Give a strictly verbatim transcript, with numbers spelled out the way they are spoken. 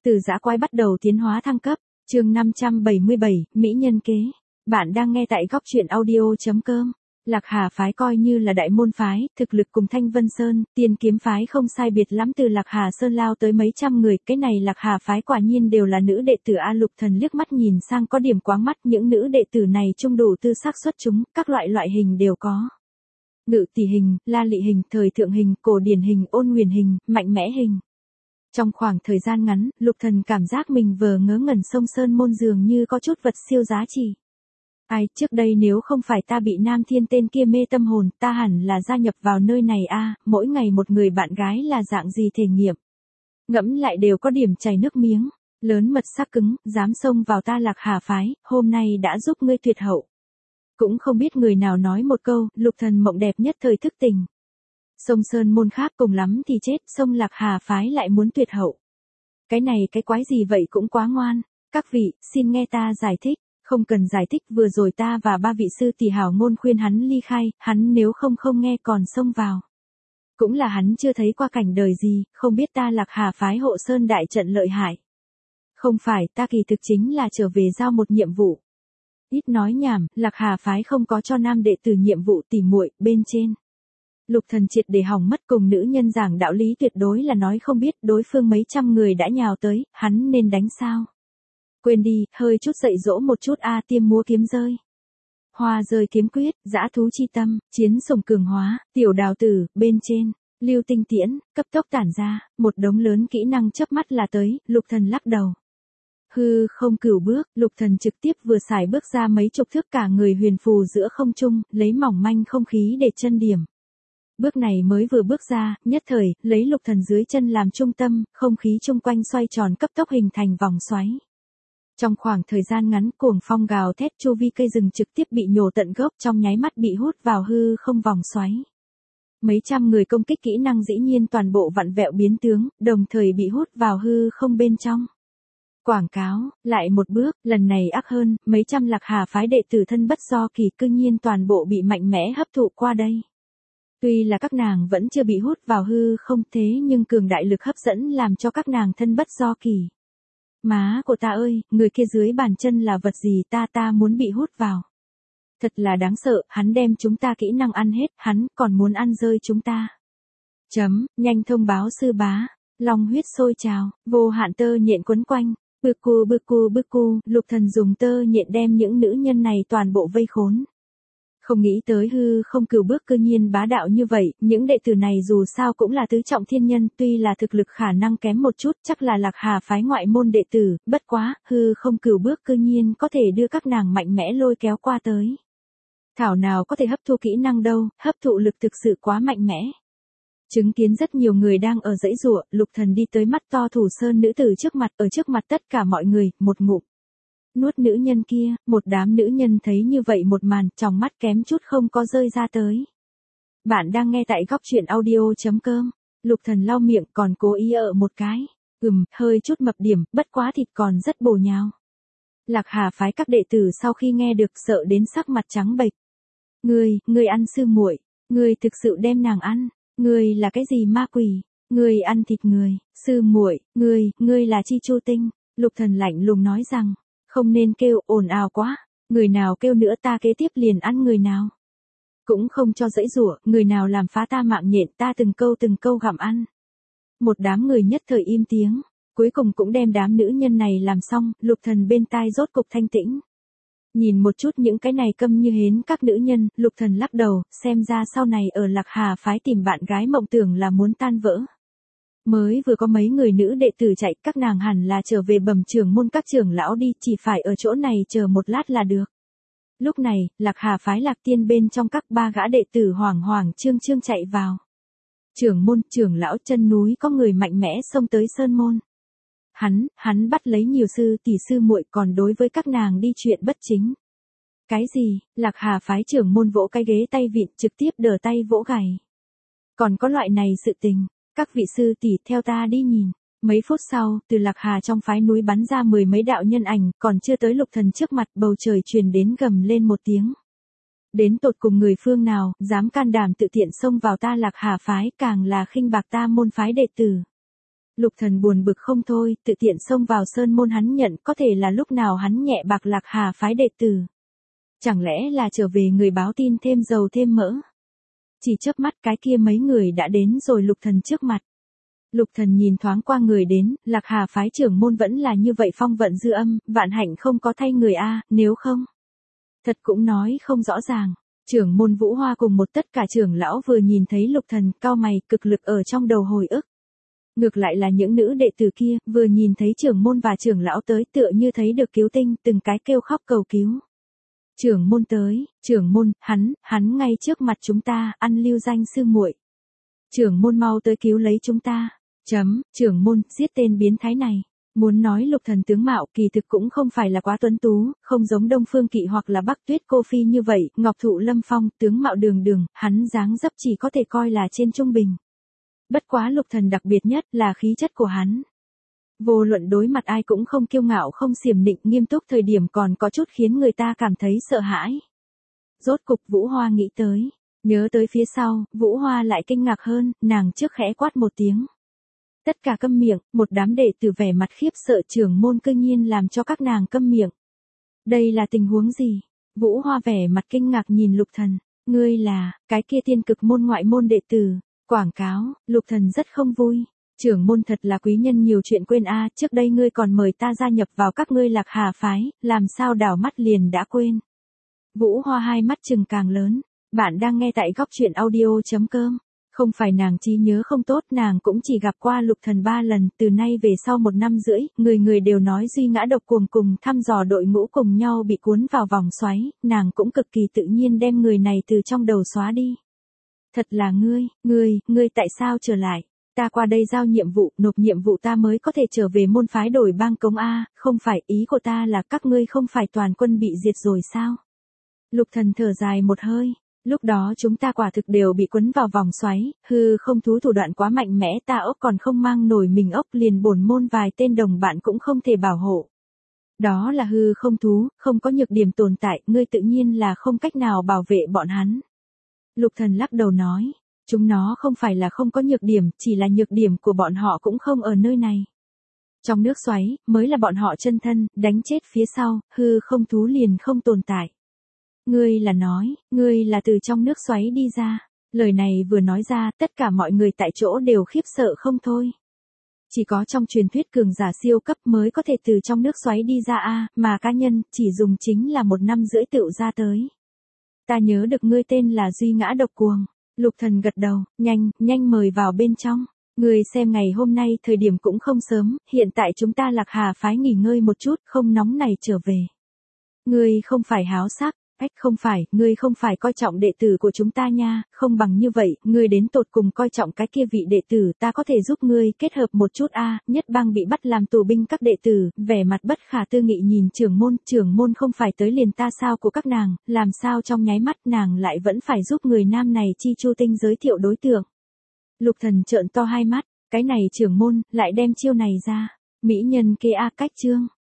Từ dã quái bắt đầu tiến hóa thăng cấp, chương năm trăm bảy mươi bảy, Mỹ nhân kế. Bạn đang nghe tại góc truyện audio.com. Lạc Hà phái coi như là đại môn phái, thực lực cùng Thanh Vân Sơn, Tiên Kiếm phái không sai biệt lắm, từ Lạc Hà Sơn lao tới mấy trăm người, cái này Lạc Hà phái quả nhiên đều là nữ đệ tử a. Lục Thần liếc mắt nhìn sang có điểm quáng mắt, những nữ đệ tử này trung đủ tư sắc xuất chúng, các loại loại hình đều có. Ngự tỷ hình, la lị hình, thời thượng hình, cổ điển hình, ôn huyền hình, mạnh mẽ hình. Trong khoảng thời gian ngắn, Lục Thần cảm giác mình vờ ngớ ngẩn sông Sơn Môn dường như có chút vật siêu giá trị. Ai, trước đây nếu không phải ta bị Nam Thiên tên kia mê tâm hồn, ta hẳn là gia nhập vào nơi này a, mỗi ngày một người bạn gái là dạng gì thể nghiệm. Ngẫm lại đều có điểm chảy nước miếng, lớn mật sắc cứng, dám xông vào ta Lạc Hà phái, hôm nay đã giúp ngươi tuyệt hậu. Cũng không biết người nào nói một câu, Lục Thần mộng đẹp nhất thời thức tình. Sông Sơn Môn khác cùng lắm thì chết, sông Lạc Hà phái lại muốn tuyệt hậu. Cái này cái quái gì vậy cũng quá ngoan, các vị, xin nghe ta giải thích. Không cần giải thích, vừa rồi ta và ba vị sư tỷ hảo ngôn khuyên hắn ly khai, hắn nếu không không nghe còn xông vào. Cũng là hắn chưa thấy qua cảnh đời gì, không biết ta Lạc Hà phái hộ sơn đại trận lợi hại. Không phải, ta kỳ thực chính là trở về giao một nhiệm vụ. Ít nói nhảm, Lạc Hà phái không có cho nam đệ tử nhiệm vụ tỉ muội bên trên. Lục Thần triệt để hỏng mất, cùng nữ nhân giảng đạo lý tuyệt đối là nói không biết, đối phương mấy trăm người đã nhào tới, hắn nên đánh sao? Quên đi, hơi chút dạy dỗ một chút a, tiêm múa kiếm rơi. Hoa rơi kiếm quyết, dã thú chi tâm, chiến sủng cường hóa, tiểu đào tử, bên trên, lưu tinh tiễn, cấp tốc tản ra, một đống lớn kỹ năng chớp mắt là tới, Lục Thần lắc đầu. Hư không cửu bước, Lục Thần trực tiếp vừa xài bước ra mấy chục thước, cả người huyền phù giữa không trung, lấy mỏng manh không khí để chân điểm. Bước này mới vừa bước ra, nhất thời, lấy Lục Thần dưới chân làm trung tâm, không khí chung quanh xoay tròn cấp tốc hình thành vòng xoáy. Trong khoảng thời gian ngắn, cuồng phong gào thét, chu vi cây rừng trực tiếp bị nhổ tận gốc, trong nháy mắt bị hút vào hư không vòng xoáy. Mấy trăm người công kích kỹ năng dĩ nhiên toàn bộ vặn vẹo biến tướng, đồng thời bị hút vào hư không bên trong. Quảng cáo, lại một bước, lần này ác hơn, mấy trăm Lạc Hà phái đệ tử thân bất do kỳ cư nhiên toàn bộ bị mạnh mẽ hấp thụ qua đây. Tuy là các nàng vẫn chưa bị hút vào hư không, thế nhưng cường đại lực hấp dẫn làm cho các nàng thân bất do kỳ. Má của ta ơi, người kia dưới bàn chân là vật gì, ta ta muốn bị hút vào. Thật là đáng sợ, hắn đem chúng ta kỹ năng ăn hết, hắn còn muốn ăn rơi chúng ta. Chấm, nhanh thông báo sư bá, long huyết sôi trào, vô hạn tơ nhện quấn quanh, bư cu bư cu bư cu, Lục Thần dùng tơ nhện đem những nữ nhân này toàn bộ vây khốn. Không nghĩ tới hư không cửu bước cư nhiên bá đạo như vậy, những đệ tử này dù sao cũng là tứ trọng thiên nhân, tuy là thực lực khả năng kém một chút, chắc là Lạc Hà phái ngoại môn đệ tử, bất quá, hư không cửu bước cư nhiên có thể đưa các nàng mạnh mẽ lôi kéo qua tới. Thảo nào có thể hấp thu kỹ năng đâu, hấp thụ lực thực sự quá mạnh mẽ. Chứng kiến rất nhiều người đang ở dãy giụa, Lục Thần đi tới mắt to Thủ Sơn nữ tử trước mặt, ở trước mặt tất cả mọi người, một ngụm nuốt nữ nhân kia, một đám nữ nhân thấy như vậy một màn, trong mắt kém chút không có rơi ra tới. Bạn đang nghe tại góc truyện audio.com, Lục Thần lau miệng còn cố ý ở một cái, ừm, hơi chút mập điểm, bất quá thịt còn rất bổ nhào. Lạc Hà phái các đệ tử sau khi nghe được sợ đến sắc mặt trắng bệch. Ngươi, ngươi ăn sư muội, ngươi thực sự đem nàng ăn, ngươi là cái gì ma quỷ, ngươi ăn thịt người, sư muội, ngươi, ngươi là chi chu tinh, Lục Thần lạnh lùng nói rằng. Không nên kêu, ồn ào quá, người nào kêu nữa ta kế tiếp liền ăn người nào. Cũng không cho dãy rủa, người nào làm phá ta mạng nhện ta từng câu từng câu gặm ăn. Một đám người nhất thời im tiếng, cuối cùng cũng đem đám nữ nhân này làm xong, Lục Thần bên tai rốt cục thanh tĩnh. Nhìn một chút những cái này câm như hến các nữ nhân, Lục Thần lắc đầu, xem ra sau này ở Lạc Hà phái tìm bạn gái mộng tưởng là muốn tan vỡ. Mới vừa có mấy người nữ đệ tử chạy, các nàng hẳn là trở về bẩm trưởng môn các trưởng lão đi, chỉ phải ở chỗ này chờ một lát là được. Lúc này, Lạc Hà phái Lạc Tiên bên trong các ba gã đệ tử hoảng hoảng trương trương chạy vào. Trưởng môn, trưởng lão, chân núi có người mạnh mẽ xông tới sơn môn. Hắn, hắn bắt lấy nhiều sư tỷ sư muội, còn đối với các nàng đi chuyện bất chính. Cái gì? Lạc Hà phái trưởng môn vỗ cái ghế tay vịn, trực tiếp đờ tay vỗ gày. Còn có loại này sự tình. Các vị sư tỷ theo ta đi nhìn. Mấy phút sau, từ Lạc Hà trong phái núi bắn ra mười mấy đạo nhân ảnh, còn chưa tới Lục Thần trước mặt, bầu trời truyền đến gầm lên một tiếng. Đến tột cùng người phương nào, dám can đảm tự tiện xông vào ta Lạc Hà phái, càng là khinh bạc ta môn phái đệ tử. Lục Thần buồn bực không thôi, tự tiện xông vào sơn môn hắn nhận, có thể là lúc nào hắn nhẹ bạc Lạc Hà phái đệ tử. Chẳng lẽ là trở về người báo tin thêm dầu thêm mỡ. Chỉ chớp mắt cái kia mấy người đã đến rồi Lục Thần trước mặt. Lục Thần nhìn thoáng qua người đến, Lạc Hà phái trưởng môn vẫn là như vậy phong vận dư âm, vạn hạnh không có thay người a, nếu không. Thật cũng nói không rõ ràng. Trưởng môn Vũ Hoa cùng một tất cả trưởng lão vừa nhìn thấy Lục Thần, cau mày, cực lực ở trong đầu hồi ức. Ngược lại là những nữ đệ tử kia, vừa nhìn thấy trưởng môn và trưởng lão tới tựa như thấy được cứu tinh, từng cái kêu khóc cầu cứu. Trưởng môn tới, trưởng môn, hắn, hắn ngay trước mặt chúng ta, ăn lưu danh sư muội. Trưởng môn mau tới cứu lấy chúng ta. Chấm, trưởng môn, giết tên biến thái này. Muốn nói Lục Thần tướng mạo kỳ thực cũng không phải là quá tuấn tú, không giống Đông Phương Kỵ hoặc là Bắc Tuyết Cô Phi như vậy, Ngọc Thụ Lâm Phong, tướng mạo đường đường, hắn dáng dấp chỉ có thể coi là trên trung bình. Bất quá Lục Thần đặc biệt nhất là khí chất của hắn. Vô luận đối mặt ai cũng không kiêu ngạo không xiểm nịnh, nghiêm túc, thời điểm còn có chút khiến người ta cảm thấy sợ hãi. Rốt cục Vũ Hoa nghĩ tới, nhớ tới phía sau, Vũ Hoa lại kinh ngạc hơn, nàng trước khẽ quát một tiếng. Tất cả câm miệng, một đám đệ tử vẻ mặt khiếp sợ, trưởng môn cư nhiên làm cho các nàng câm miệng. Đây là tình huống gì? Vũ Hoa vẻ mặt kinh ngạc nhìn Lục Thần, ngươi là, cái kia tiên cực môn ngoại môn đệ tử. Quảng cáo, Lục Thần rất không vui. Trưởng môn thật là quý nhân nhiều chuyện quên a, trước đây ngươi còn mời ta gia nhập vào các ngươi Lạc Hà phái, làm sao đảo mắt liền đã quên. Vũ Hoa hai mắt trừng càng lớn, bạn đang nghe tại góc truyện audio chấm com. Không phải nàng trí nhớ không tốt, nàng cũng chỉ gặp qua Lục Thần ba lần, từ nay về sau một năm rưỡi, người người đều nói duy ngã độc cuồng cùng thăm dò đội ngũ cùng nhau bị cuốn vào vòng xoáy, nàng cũng cực kỳ tự nhiên đem người này từ trong đầu xóa đi. Thật là ngươi, ngươi, ngươi tại sao trở lại? Ta qua đây giao nhiệm vụ, nộp nhiệm vụ ta mới có thể trở về môn phái đổi bang cống A, không phải, ý của ta là các ngươi không phải toàn quân bị diệt rồi sao? Lục Thần thở dài một hơi, lúc đó chúng ta quả thực đều bị quấn vào vòng xoáy, hư không thú thủ đoạn quá mạnh mẽ, ta ốc còn không mang nổi mình ốc, liền bổn môn vài tên đồng bạn cũng không thể bảo hộ. Đó là hư không thú, không có nhược điểm tồn tại, ngươi tự nhiên là không cách nào bảo vệ bọn hắn. Lục Thần lắc đầu nói, chúng nó không phải là không có nhược điểm, chỉ là nhược điểm của bọn họ cũng không ở nơi này. Trong nước xoáy, mới là bọn họ chân thân, đánh chết phía sau, hư không thú liền không tồn tại. Ngươi là nói, ngươi là từ trong nước xoáy đi ra. Lời này vừa nói ra, tất cả mọi người tại chỗ đều khiếp sợ không thôi. Chỉ có trong truyền thuyết cường giả siêu cấp mới có thể từ trong nước xoáy đi ra a, mà cá nhân chỉ dùng chính là một năm rưỡi tựu ra tới. Ta nhớ được ngươi tên là Duy Ngã Độc Cuồng. Lục Thần gật đầu, nhanh, nhanh mời vào bên trong. Ngươi xem ngày hôm nay thời điểm cũng không sớm, hiện tại chúng ta Lạc Hà phái nghỉ ngơi một chút, không nóng này trở về. Ngươi không phải háo sắc, ách không phải, ngươi không phải coi trọng đệ tử của chúng ta nha, không bằng như vậy, ngươi đến tột cùng coi trọng cái kia vị đệ tử, ta có thể giúp ngươi kết hợp một chút a. Nhất bang bị bắt làm tù binh các đệ tử, vẻ mặt bất khả tư nghị nhìn trưởng môn, trưởng môn không phải tới liền ta sao của các nàng, làm sao trong nháy mắt nàng lại vẫn phải giúp người nam này chi chu tinh giới thiệu đối tượng. Lục Thần trợn to hai mắt, cái này trưởng môn, lại đem chiêu này ra, mỹ nhân kế a cách chương.